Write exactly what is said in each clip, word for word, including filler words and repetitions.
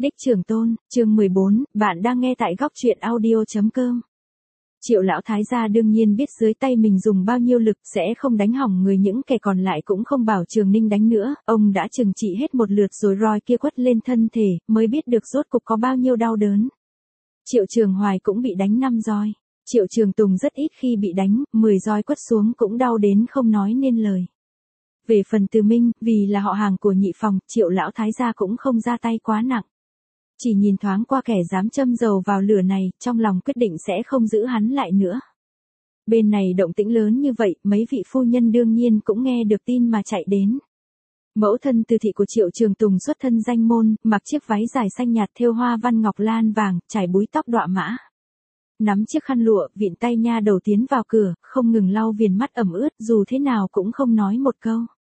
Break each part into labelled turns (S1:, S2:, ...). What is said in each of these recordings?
S1: Đích Trường Tôn, chương mười bốn, bạn đang nghe tại góc truyện audio.com. Triệu lão thái gia đương nhiên biết dưới tay mình dùng bao nhiêu lực sẽ không đánh hỏng người, những kẻ còn lại cũng không bảo Trường Ninh đánh nữa, ông đã trừng trị hết một lượt rồi roi kia quất lên thân thể, mới biết được rốt cục có bao nhiêu đau đớn. Triệu Trường Hoài cũng bị đánh năm roi, Triệu Trường Tùng rất ít khi bị đánh, mười roi quất xuống cũng đau đến không nói nên lời. Về phần Từ Minh, vì là họ hàng của Nhị Phòng, Triệu lão thái gia cũng không ra tay quá nặng. Chỉ nhìn thoáng qua kẻ dám châm dầu vào lửa này, trong lòng quyết định sẽ không giữ hắn lại nữa. Bên này động tĩnh lớn như vậy, mấy vị phu nhân đương nhiên cũng nghe được tin mà chạy đến. Mẫu thân Từ thị của Triệu Trường Tùng xuất thân danh môn, mặc chiếc váy dài xanh nhạt thêu hoa văn ngọc lan vàng, trải búi tóc đọa mã. Nắm chiếc khăn lụa, vịn tay nha đầu tiến vào cửa, không ngừng lau viền mắt ẩm ướt, dù thế nào cũng không nói một câu.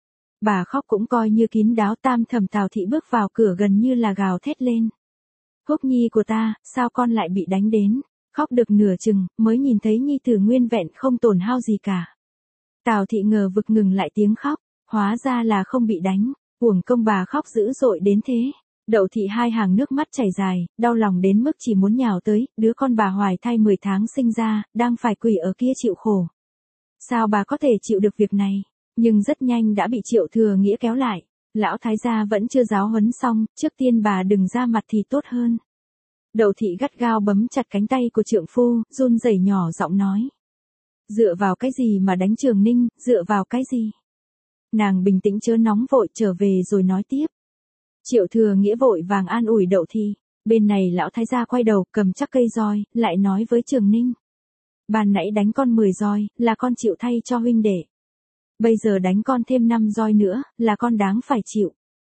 S1: Bà khóc cũng coi như kín đáo. Tam thẩm Tào thị bước vào cửa gần như là gào thét lên. Húc nhi của ta, sao con lại bị đánh đến? Khóc được nửa chừng, mới nhìn thấy nhi tử nguyên vẹn không tổn hao gì cả. Tào thị ngờ vực ngừng lại tiếng khóc, hóa ra là không bị đánh, uổng công bà khóc dữ dội đến thế. Đậu thị hai hàng nước mắt chảy dài, đau lòng đến mức chỉ muốn nhào tới, đứa con bà hoài thai mười tháng sinh ra, đang phải quỳ ở kia chịu khổ. Sao bà có thể chịu được việc này? Nhưng rất nhanh đã bị Triệu Thừa Nghĩa kéo lại. Lão thái gia vẫn chưa giáo huấn xong, trước tiên bà đừng ra mặt thì tốt hơn. Đậu thị gắt gao bấm chặt cánh tay của trượng phu, run rẩy nhỏ giọng nói. Dựa vào cái gì mà đánh Trường Ninh, dựa vào cái gì? Nàng bình tĩnh chớ nóng vội, trở về rồi nói tiếp. Triệu Thừa Nghĩa vội vàng an ủi Đậu thị. Bên này lão thái gia quay đầu, cầm chắc cây roi, lại nói với Trường Ninh. Ban nãy đánh con mười roi, là con chịu thay cho huynh đệ. Bây giờ đánh con thêm năm roi nữa, là con đáng phải chịu.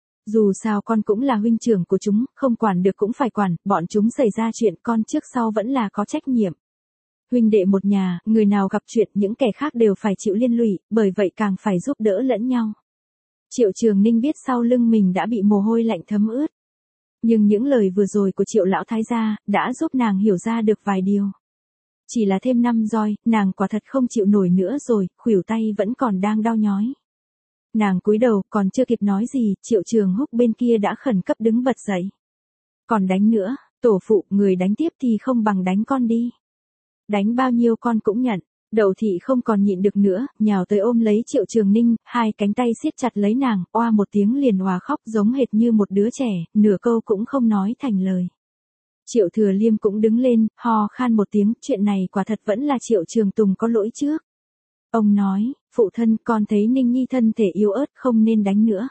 S1: Dù sao con cũng là huynh trưởng của chúng, không quản được cũng phải quản, bọn chúng xảy ra chuyện con trước sau vẫn là có trách nhiệm. Huynh đệ một nhà, người nào gặp chuyện những kẻ khác đều phải chịu liên lụy, bởi vậy càng phải giúp đỡ lẫn nhau. Triệu Trường Ninh biết sau lưng mình đã bị mồ hôi lạnh thấm ướt. Nhưng những lời vừa rồi của Triệu lão thái gia, đã giúp nàng hiểu ra được vài điều. Chỉ là thêm năm roi, nàng quả thật không chịu nổi nữa rồi, khuỷu tay vẫn còn đang đau nhói. Nàng cúi đầu, còn chưa kịp nói gì, Triệu Trường Húc bên kia đã khẩn cấp đứng bật dậy. Còn đánh nữa, tổ phụ, người đánh tiếp thì không bằng đánh con đi. Đánh bao nhiêu con cũng nhận. Đậu thị không còn nhịn được nữa, nhào tới ôm lấy Triệu Trường Ninh, hai cánh tay siết chặt lấy nàng, oa một tiếng liền òa khóc giống hệt như một đứa trẻ, nửa câu cũng không nói thành lời. Triệu Thừa Liêm cũng đứng lên, ho khan một tiếng, chuyện này quả thật vẫn là Triệu Trường Tùng có lỗi trước. Ông nói, phụ thân, con thấy Ninh Nhi thân thể yếu ớt không nên đánh nữa.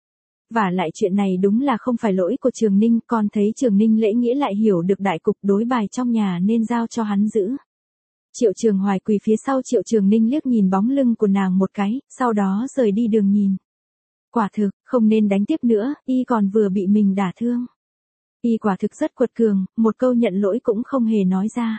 S1: Và lại chuyện này đúng là không phải lỗi của Trường Ninh, con thấy Trường Ninh lễ nghĩa lại hiểu được đại cục, đối bài trong nhà nên giao cho hắn giữ. Triệu Trường Hoài quỳ phía sau Triệu Trường Ninh liếc nhìn bóng lưng của nàng một cái, sau đó rời đi đường nhìn. Quả thực, không nên đánh tiếp nữa, y còn vừa bị mình đả thương. Y quả thực rất quật cường, một câu nhận lỗi cũng không hề nói ra.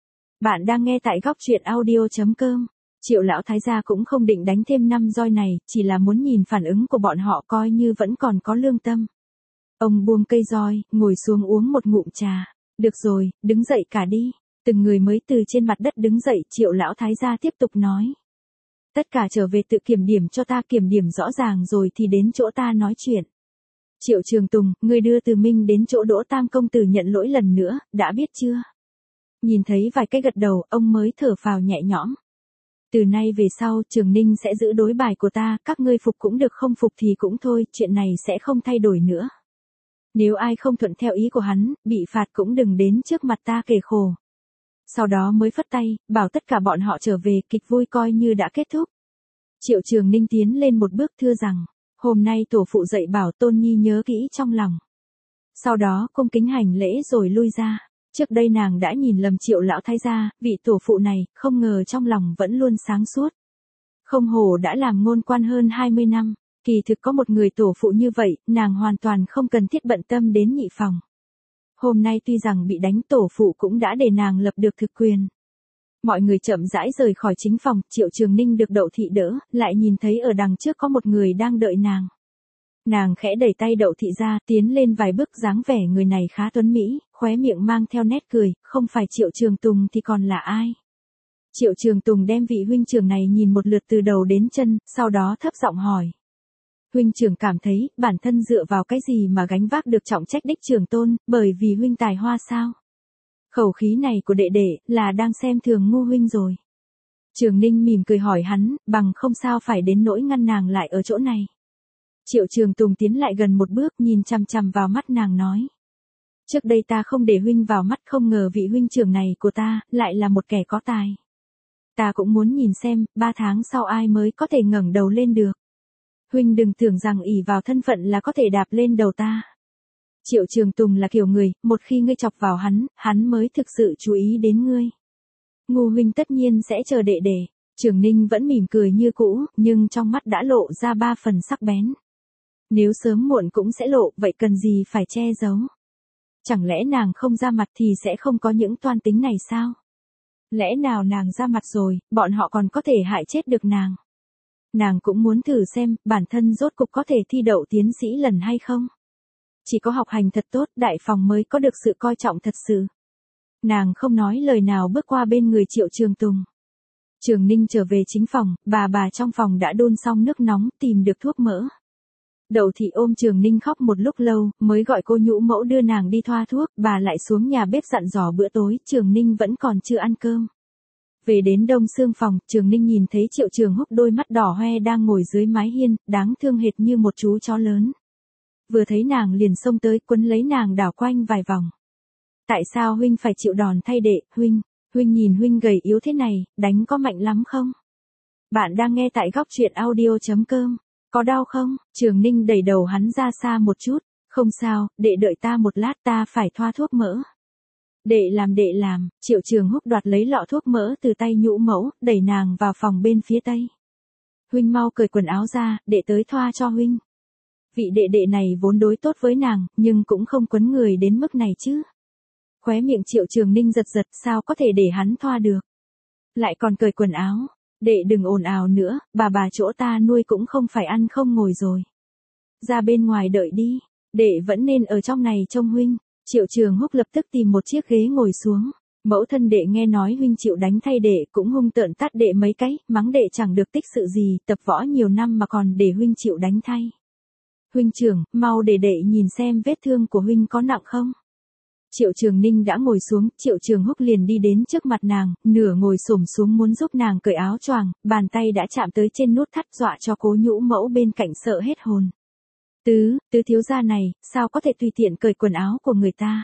S1: Bạn đang nghe tại góc truyện audio.com. Triệu lão thái gia cũng không định đánh thêm năm roi này, chỉ là muốn nhìn phản ứng của bọn họ coi như vẫn còn có lương tâm. Ông buông cây roi, ngồi xuống uống một ngụm trà. Được rồi, đứng dậy cả đi. Từng người mới từ trên mặt đất đứng dậy, Triệu lão thái gia tiếp tục nói. Tất cả trở về tự kiểm điểm cho ta, kiểm điểm rõ ràng rồi thì đến chỗ ta nói chuyện. Triệu Trường Tùng, ngươi đưa Từ Minh đến chỗ Đỗ Tam công tử nhận lỗi lần nữa, đã biết chưa? Nhìn thấy vài cái gật đầu, ông mới thở phào nhẹ nhõm. Từ nay về sau, Trường Ninh sẽ giữ đối bài của ta, các ngươi phục cũng được không phục thì cũng thôi, chuyện này sẽ không thay đổi nữa. Nếu ai không thuận theo ý của hắn, bị phạt cũng đừng đến trước mặt ta kể khổ. Sau đó mới phất tay, bảo tất cả bọn họ trở về, kịch vui coi như đã kết thúc. Triệu Trường Ninh tiến lên một bước thưa rằng, hôm nay tổ phụ dạy bảo Tôn Nhi nhớ kỹ trong lòng. Sau đó cung kính hành lễ rồi lui ra. Trước đây nàng đã nhìn lầm Triệu lão thái gia, vị tổ phụ này, không ngờ trong lòng vẫn luôn sáng suốt. Không hổ đã làm ngôn quan hơn hai mươi năm, kỳ thực có một người tổ phụ như vậy, nàng hoàn toàn không cần thiết bận tâm đến Nhị Phòng. Hôm nay tuy rằng bị đánh, tổ phụ cũng đã để nàng lập được thực quyền. Mọi người chậm rãi rời khỏi chính phòng, Triệu Trường Ninh được Đậu thị đỡ, lại nhìn thấy ở đằng trước có một người đang đợi nàng. Nàng khẽ đẩy tay Đậu thị ra, tiến lên vài bước, dáng vẻ người này khá tuấn mỹ, khóe miệng mang theo nét cười, không phải Triệu Trường Tùng thì còn là ai. Triệu Trường Tùng đem vị huynh trưởng này nhìn một lượt từ đầu đến chân, sau đó thấp giọng hỏi. Huynh trưởng cảm thấy, bản thân dựa vào cái gì mà gánh vác được trọng trách đích trưởng tôn, bởi vì huynh tài hoa sao? Khẩu khí này của đệ đệ, là đang xem thường ngu huynh rồi. Trường Ninh mỉm cười hỏi hắn, bằng không sao phải đến nỗi ngăn nàng lại ở chỗ này. Triệu Trường Tùng tiến lại gần một bước, nhìn chằm chằm vào mắt nàng nói. Trước đây ta không để huynh vào mắt, không ngờ vị huynh trưởng này của ta, lại là một kẻ có tài. Ta cũng muốn nhìn xem, ba tháng sau ai mới có thể ngẩng đầu lên được. Huynh đừng tưởng rằng ỷ vào thân phận là có thể đạp lên đầu ta. Triệu Trường Tùng là kiểu người, một khi ngươi chọc vào hắn, hắn mới thực sự chú ý đến ngươi. Ngu huynh tất nhiên sẽ chờ đệ đệ. Trường Ninh vẫn mỉm cười như cũ, nhưng trong mắt đã lộ ra ba phần sắc bén. Nếu sớm muộn cũng sẽ lộ, vậy cần gì phải che giấu? Chẳng lẽ nàng không ra mặt thì sẽ không có những toan tính này sao? Lẽ nào nàng ra mặt rồi, bọn họ còn có thể hại chết được nàng? Nàng cũng muốn thử xem, bản thân rốt cục có thể thi đậu tiến sĩ lần hay không? Chỉ có học hành thật tốt, đại phòng mới có được sự coi trọng thật sự. Nàng không nói lời nào bước qua bên người Triệu Trường Tùng. Trường Ninh trở về chính phòng, bà bà trong phòng đã đun xong nước nóng, tìm được thuốc mỡ. Đậu Thị ôm Trường Ninh khóc một lúc lâu, mới gọi cô nhũ mẫu đưa nàng đi thoa thuốc, bà lại xuống nhà bếp dặn dò bữa tối, Trường Ninh vẫn còn chưa ăn cơm. Về đến đông xương phòng, Trường Ninh nhìn thấy Triệu Trường Húc đôi mắt đỏ hoe đang ngồi dưới mái hiên, đáng thương hệt như một chú chó lớn. Vừa thấy nàng liền xông tới, quấn lấy nàng đảo quanh vài vòng. Tại sao huynh phải chịu đòn thay đệ, huynh, huynh nhìn huynh gầy yếu thế này, đánh có mạnh lắm không? Bạn đang nghe tại góc truyện audio chấm com. Có đau không? Trường Ninh đẩy đầu hắn ra xa một chút. Không sao, đệ đợi ta một lát, ta phải thoa thuốc mỡ. Đệ làm đệ làm. Triệu Trường Húc đoạt lấy lọ thuốc mỡ từ tay nhũ mẫu, đẩy nàng vào phòng bên phía tây. Huynh mau cởi quần áo ra, đệ tới thoa cho huynh. Vị đệ đệ này vốn đối tốt với nàng, nhưng cũng không quấn người đến mức này chứ. Khóe miệng Triệu Trường Ninh giật giật, sao có thể để hắn thoa được. Lại còn cởi quần áo. Đệ đừng ồn ào nữa, bà bà chỗ ta nuôi cũng không phải ăn không ngồi rồi. Ra bên ngoài đợi đi, đệ vẫn nên ở trong này trông huynh. Triệu Trường Húc lập tức tìm một chiếc ghế ngồi xuống. Mẫu thân đệ nghe nói huynh chịu đánh thay đệ, cũng hung tợn tát đệ mấy cái, mắng đệ chẳng được tích sự gì, tập võ nhiều năm mà còn để huynh chịu đánh thay. Huynh trưởng, mau để đệ nhìn xem vết thương của huynh có nặng không. Triệu Trường Ninh đã ngồi xuống, Triệu Trường Húc liền đi đến trước mặt nàng, nửa ngồi xổm xuống muốn giúp nàng cởi áo choàng, bàn tay đã chạm tới trên nút thắt dọa cho cố nhũ mẫu bên cạnh sợ hết hồn. Tứ, tứ thiếu gia này, sao có thể tùy tiện cởi quần áo của người ta?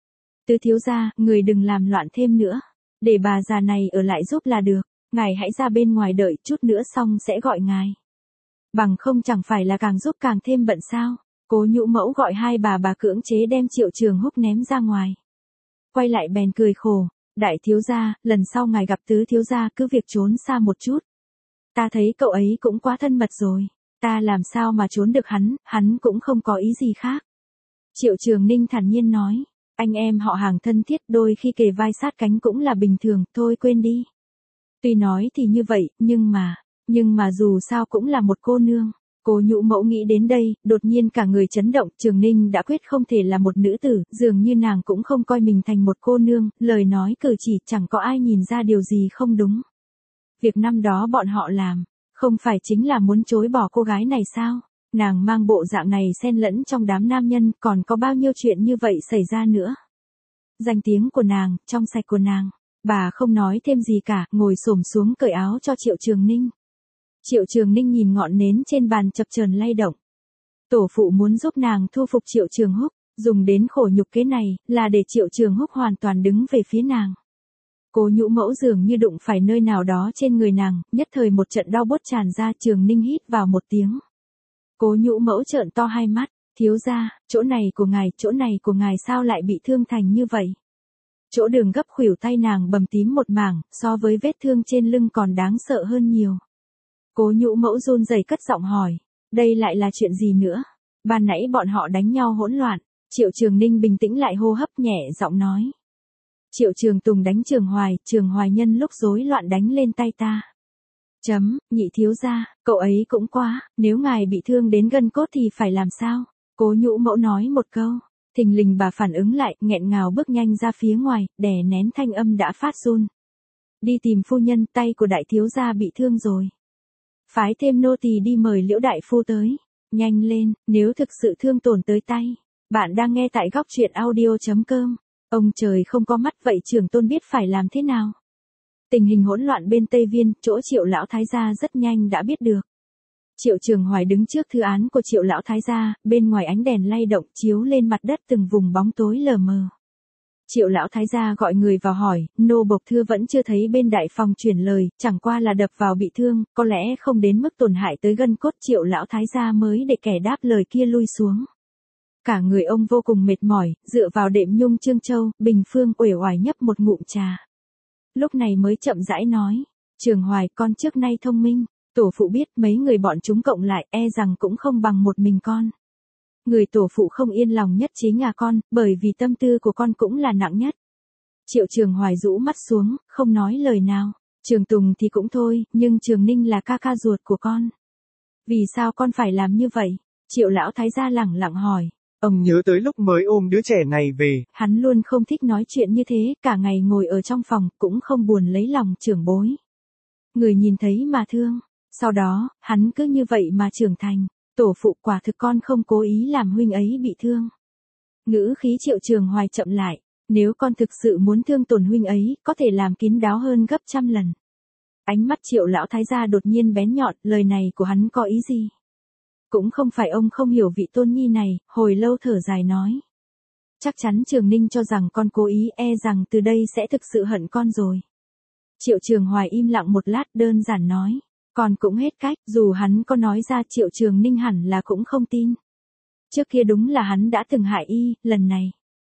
S1: Tứ thiếu gia, người đừng làm loạn thêm nữa, để bà già này ở lại giúp là được, ngài hãy ra bên ngoài đợi chút nữa xong sẽ gọi ngài. Bằng không chẳng phải là càng giúp càng thêm bận sao? Cố nhũ mẫu gọi hai bà bà cưỡng chế đem Triệu Trường Húc ném ra ngoài. Quay lại bèn cười khổ, đại thiếu gia, lần sau ngài gặp tứ thiếu gia cứ việc trốn xa một chút. Ta thấy cậu ấy cũng quá thân mật rồi, ta làm sao mà trốn được hắn, hắn cũng không có ý gì khác. Triệu Trường Ninh thản nhiên nói, anh em họ hàng thân thiết đôi khi kề vai sát cánh cũng là bình thường, thôi quên đi. Tuy nói thì như vậy, nhưng mà, nhưng mà dù sao cũng là một cô nương. Cố nhũ mẫu nghĩ đến đây, đột nhiên cả người chấn động, Trường Ninh đã quyết không thể là một nữ tử, dường như nàng cũng không coi mình thành một cô nương, lời nói cử chỉ chẳng có ai nhìn ra điều gì không đúng. Việc năm đó bọn họ làm, không phải chính là muốn chối bỏ cô gái này sao? Nàng mang bộ dạng này xen lẫn trong đám nam nhân, còn có bao nhiêu chuyện như vậy xảy ra nữa. Danh tiếng của nàng, trong sạch của nàng, bà không nói thêm gì cả, ngồi xổm xuống cởi áo cho Triệu Trường Ninh. Triệu Trường Ninh nhìn ngọn nến trên bàn chập chờn lay động. Tổ phụ muốn giúp nàng thu phục Triệu Trường Húc, dùng đến khổ nhục kế này, là để Triệu Trường Húc hoàn toàn đứng về phía nàng. Cố nhũ mẫu dường như đụng phải nơi nào đó trên người nàng, nhất thời một trận đau buốt tràn ra. Trường Ninh hít vào một tiếng. Cố nhũ mẫu trợn to hai mắt, thiếu gia, chỗ này của ngài, chỗ này của ngài sao lại bị thương thành như vậy? Chỗ đường gấp khuỷu tay nàng bầm tím một mảng, so với vết thương trên lưng còn đáng sợ hơn nhiều. Cố nhũ mẫu run rẩy cất giọng hỏi, đây lại là chuyện gì nữa? Ban nãy bọn họ đánh nhau hỗn loạn. Triệu Trường Ninh bình tĩnh lại hô hấp nhẹ giọng nói. Triệu Trường Tùng đánh Trường Hoài, Trường Hoài nhân lúc rối loạn đánh lên tay ta. Chấm, nhị thiếu gia, cậu ấy cũng quá, nếu ngài bị thương đến gân cốt thì phải làm sao? Cố nhũ mẫu nói một câu, thình lình bà phản ứng lại, nghẹn ngào bước nhanh ra phía ngoài, đè nén thanh âm đã phát run. Đi tìm phu nhân, tay của đại thiếu gia bị thương rồi. Phái thêm nô tỳ đi mời Liễu đại phu tới. Nhanh lên, nếu thực sự thương tổn tới tay. Bạn đang nghe tại góc truyện audio.com. Ông trời không có mắt vậy trưởng tôn biết phải làm thế nào. Tình hình hỗn loạn bên Tây Viên, chỗ Triệu lão thái gia rất nhanh đã biết được. Triệu Trường Hoài đứng trước thư án của Triệu lão thái gia, bên ngoài ánh đèn lay động chiếu lên mặt đất từng vùng bóng tối lờ mờ. Triệu lão thái gia gọi người vào hỏi, nô bộc thưa vẫn chưa thấy bên đại phòng chuyển lời, chẳng qua là đập vào bị thương, có lẽ không đến mức tổn hại tới gân cốt. Triệu lão thái gia mới để kẻ đáp lời kia lui xuống. Cả người ông vô cùng mệt mỏi, dựa vào đệm nhung Trương Châu, Bình Phương uể oải nhấp một ngụm trà. Lúc này mới chậm rãi nói, Trường Hoài con trước nay thông minh, tổ phụ biết mấy người bọn chúng cộng lại e rằng cũng không bằng một mình con. Người tổ phụ không yên lòng nhất chính là con, bởi vì tâm tư của con cũng là nặng nhất. Triệu Trường Hoài rũ mắt xuống, không nói lời nào. Trường Tùng thì cũng thôi, nhưng Trường Ninh là ca ca ruột của con. Vì sao con phải làm như vậy? Triệu lão thái gia lẳng lặng hỏi.
S2: Ông nhớ tới lúc mới ôm đứa trẻ này về.
S1: Hắn luôn không thích nói chuyện như thế, cả ngày ngồi ở trong phòng, cũng không buồn lấy lòng trưởng bối. Người nhìn thấy mà thương. Sau đó, hắn cứ như vậy mà trưởng thành. Tổ phụ quả thực con không cố ý làm huynh ấy bị thương. Ngữ khí Triệu Trường Hoài chậm lại. Nếu con thực sự muốn thương tổn huynh ấy, có thể làm kín đáo hơn gấp trăm lần. Ánh mắt Triệu lão thái gia đột nhiên bén nhọn, lời này của hắn có ý gì? Cũng không phải ông không hiểu vị tôn nhi này, hồi lâu thở dài nói. Chắc chắn Trường Ninh cho rằng con cố ý, e rằng từ đây sẽ thực sự hận con rồi. Triệu Trường Hoài im lặng một lát, đơn giản nói. Con cũng hết cách, dù hắn có nói ra Triệu Trường Ninh hẳn là cũng không tin. Trước kia đúng là hắn đã từng hại y, lần này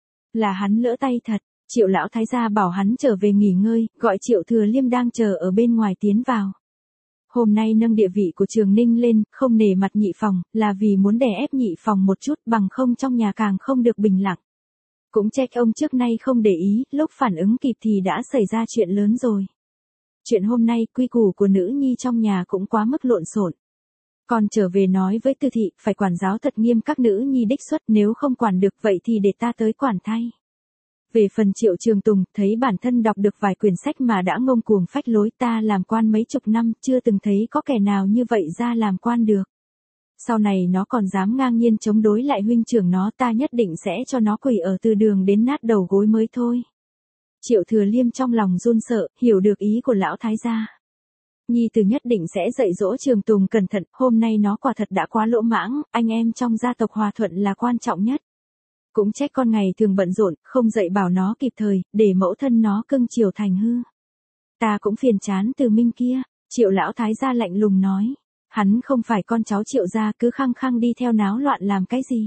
S1: là hắn lỡ tay thật. Triệu lão thái gia bảo hắn trở về nghỉ ngơi, gọi Triệu Thừa Liêm đang chờ ở bên ngoài tiến vào. Hôm nay nâng địa vị của Trường Ninh lên, không nể mặt nhị phòng, là vì muốn đè ép nhị phòng một chút, bằng không trong nhà càng không được bình lặng. Cũng trách ông trước nay không để ý, lúc phản ứng kịp thì đã xảy ra chuyện lớn rồi. Chuyện hôm nay, quy củ của nữ nhi trong nhà cũng quá mức lộn xộn. Còn trở về nói với Tư thị, phải quản giáo thật nghiêm các nữ nhi đích xuất, nếu không quản được vậy thì để ta tới quản thay. Về phần Triệu Trường Tùng, thấy bản thân đọc được vài quyển sách mà đã ngông cuồng phách lối, ta làm quan mấy chục năm, chưa từng thấy có kẻ nào như vậy ra làm quan được. Sau này nó còn dám ngang nhiên chống đối lại huynh trưởng nó, ta nhất định sẽ cho nó quỳ ở từ đường đến nát đầu gối mới thôi. Triệu Thừa Liêm trong lòng run sợ, hiểu được ý của lão thái gia. Nhi tử nhất định sẽ dạy dỗ Trường Tùng cẩn thận, hôm nay nó quả thật đã quá lỗ mãng, anh em trong gia tộc hòa thuận là quan trọng nhất. Cũng trách con ngày thường bận rộn, không dạy bảo nó kịp thời, để mẫu thân nó cưng chiều thành hư. Ta cũng phiền chán Từ Minh kia, Triệu lão thái gia lạnh lùng nói. Hắn không phải con cháu Triệu gia, cứ khăng khăng đi theo náo loạn làm cái gì.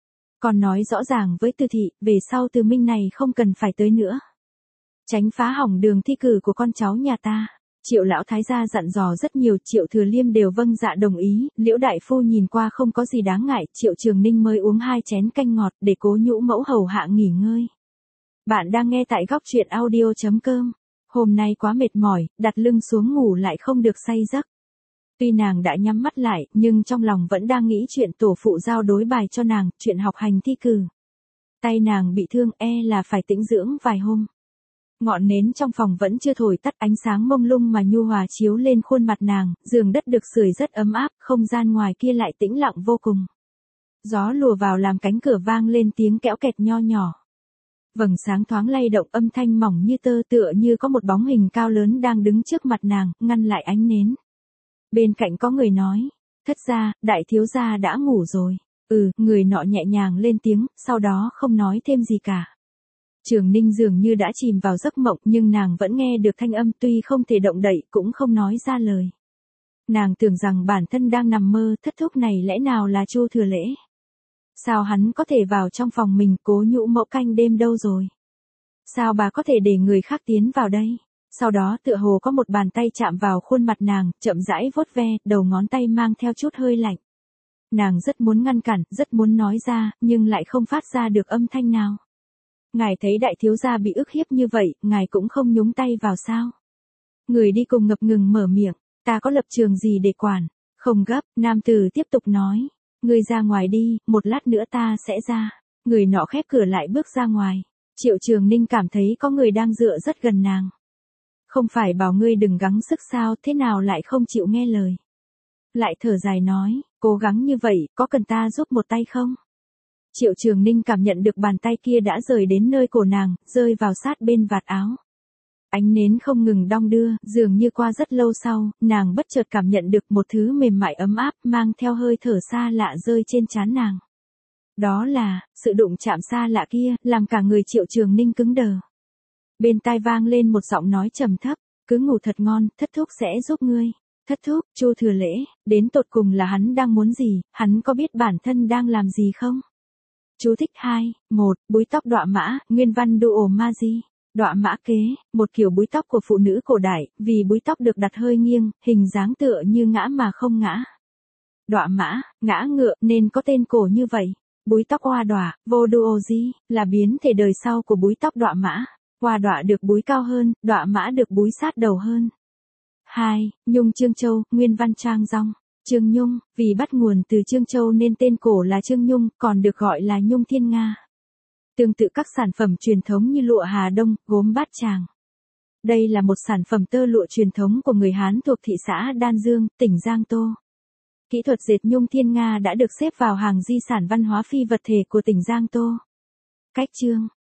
S1: Còn nói rõ ràng với Từ thị, về sau Từ Minh này không cần phải tới nữa. Tránh phá hỏng đường thi cử của con cháu nhà ta. Triệu lão thái gia dặn dò rất nhiều, Triệu Thừa Liêm đều vâng dạ đồng ý, Liễu đại phu nhìn qua không có gì đáng ngại, Triệu Trường Ninh mới uống hai chén canh ngọt để cố nhũ mẫu hầu hạ nghỉ ngơi. Bạn đang nghe tại góc truyện audio.com. Hôm nay quá mệt mỏi, đặt lưng xuống ngủ lại không được say giấc. Tuy nàng đã nhắm mắt lại, nhưng trong lòng vẫn đang nghĩ chuyện tổ phụ giao đối bài cho nàng, chuyện học hành thi cử. Tay nàng bị thương, e là phải tĩnh dưỡng vài hôm. Ngọn nến trong phòng vẫn chưa thổi tắt, ánh sáng mông lung mà nhu hòa chiếu lên khuôn mặt nàng, giường đất được sưởi rất ấm áp, không gian ngoài kia lại tĩnh lặng vô cùng. Gió lùa vào làm cánh cửa vang lên tiếng kẽo kẹt nho nhỏ. Vầng sáng thoáng lay động, âm thanh mỏng như tơ, tựa như có một bóng hình cao lớn đang đứng trước mặt nàng, ngăn lại ánh nến. Bên cạnh có người nói, thất gia, đại thiếu gia đã ngủ rồi. Ừ, người nọ nhẹ nhàng lên tiếng, sau đó không nói thêm gì cả. Trường Ninh dường như đã chìm vào giấc mộng, nhưng nàng vẫn nghe được thanh âm, tuy không thể động đậy, cũng không nói ra lời. Nàng tưởng rằng bản thân đang nằm mơ, thất thúc này lẽ nào là Chu Thừa Lễ? Sao hắn có thể vào trong phòng mình, cố nhũ mẫu canh đêm đâu rồi? Sao bà có thể để người khác tiến vào đây? Sau đó tựa hồ có một bàn tay chạm vào khuôn mặt nàng, chậm rãi vuốt ve, đầu ngón tay mang theo chút hơi lạnh. Nàng rất muốn ngăn cản, rất muốn nói ra, nhưng lại không phát ra được âm thanh nào. Ngài thấy đại thiếu gia bị ức hiếp như vậy, ngài cũng không nhúng tay vào sao? Người đi cùng ngập ngừng mở miệng, ta có lập trường gì để quản? Không gấp, nam tử tiếp tục nói. Người ra ngoài đi, một lát nữa ta sẽ ra. Người nọ khép cửa lại bước ra ngoài. Triệu Trường Ninh cảm thấy có người đang dựa rất gần nàng. Không phải bảo ngươi đừng gắng sức sao, thế nào lại không chịu nghe lời? lại thở dài nói, cố gắng như vậy, có cần ta giúp một tay không? Triệu Trường Ninh cảm nhận được bàn tay kia đã rời đến nơi cổ nàng, rơi vào sát bên vạt áo. Ánh nến không ngừng đong đưa, dường như qua rất lâu sau, nàng bất chợt cảm nhận được một thứ mềm mại ấm áp mang theo hơi thở xa lạ rơi trên trán nàng. Đó là, sự đụng chạm xa lạ kia, làm cả người Triệu Trường Ninh cứng đờ. Bên tai vang lên một giọng nói trầm thấp, cứ ngủ thật ngon, thất thúc sẽ giúp ngươi. Thất thúc, Chu Thừa Lễ, đến tột cùng là hắn đang muốn gì, hắn có biết bản thân đang làm gì không? Chú thích hai, một, búi tóc đọa mã, nguyên văn Duo Maji. Đọa mã kế, một kiểu búi tóc của phụ nữ cổ đại, vì búi tóc được đặt hơi nghiêng, hình dáng tựa như ngã mà không ngã. Đọa mã, ngã ngựa nên có tên cổ như vậy. Búi tóc hoa đọa, vô Duoji, là biến thể đời sau của búi tóc đọa mã. Hoa đọa được búi cao hơn, đọa mã được búi sát đầu hơn. hai. Nhung Trương Châu, nguyên văn Trang Dong. Trương Nhung, vì bắt nguồn từ Trương Châu nên tên cổ là Trương Nhung, còn được gọi là Nhung Thiên Nga. Tương tự các sản phẩm truyền thống như lụa Hà Đông, gốm Bát Tràng. Đây là một sản phẩm tơ lụa truyền thống của người Hán thuộc thị xã Đan Dương, tỉnh Giang Tô. Kỹ thuật dệt Nhung Thiên Nga đã được xếp vào hàng di sản văn hóa phi vật thể của tỉnh Giang Tô. Cách chương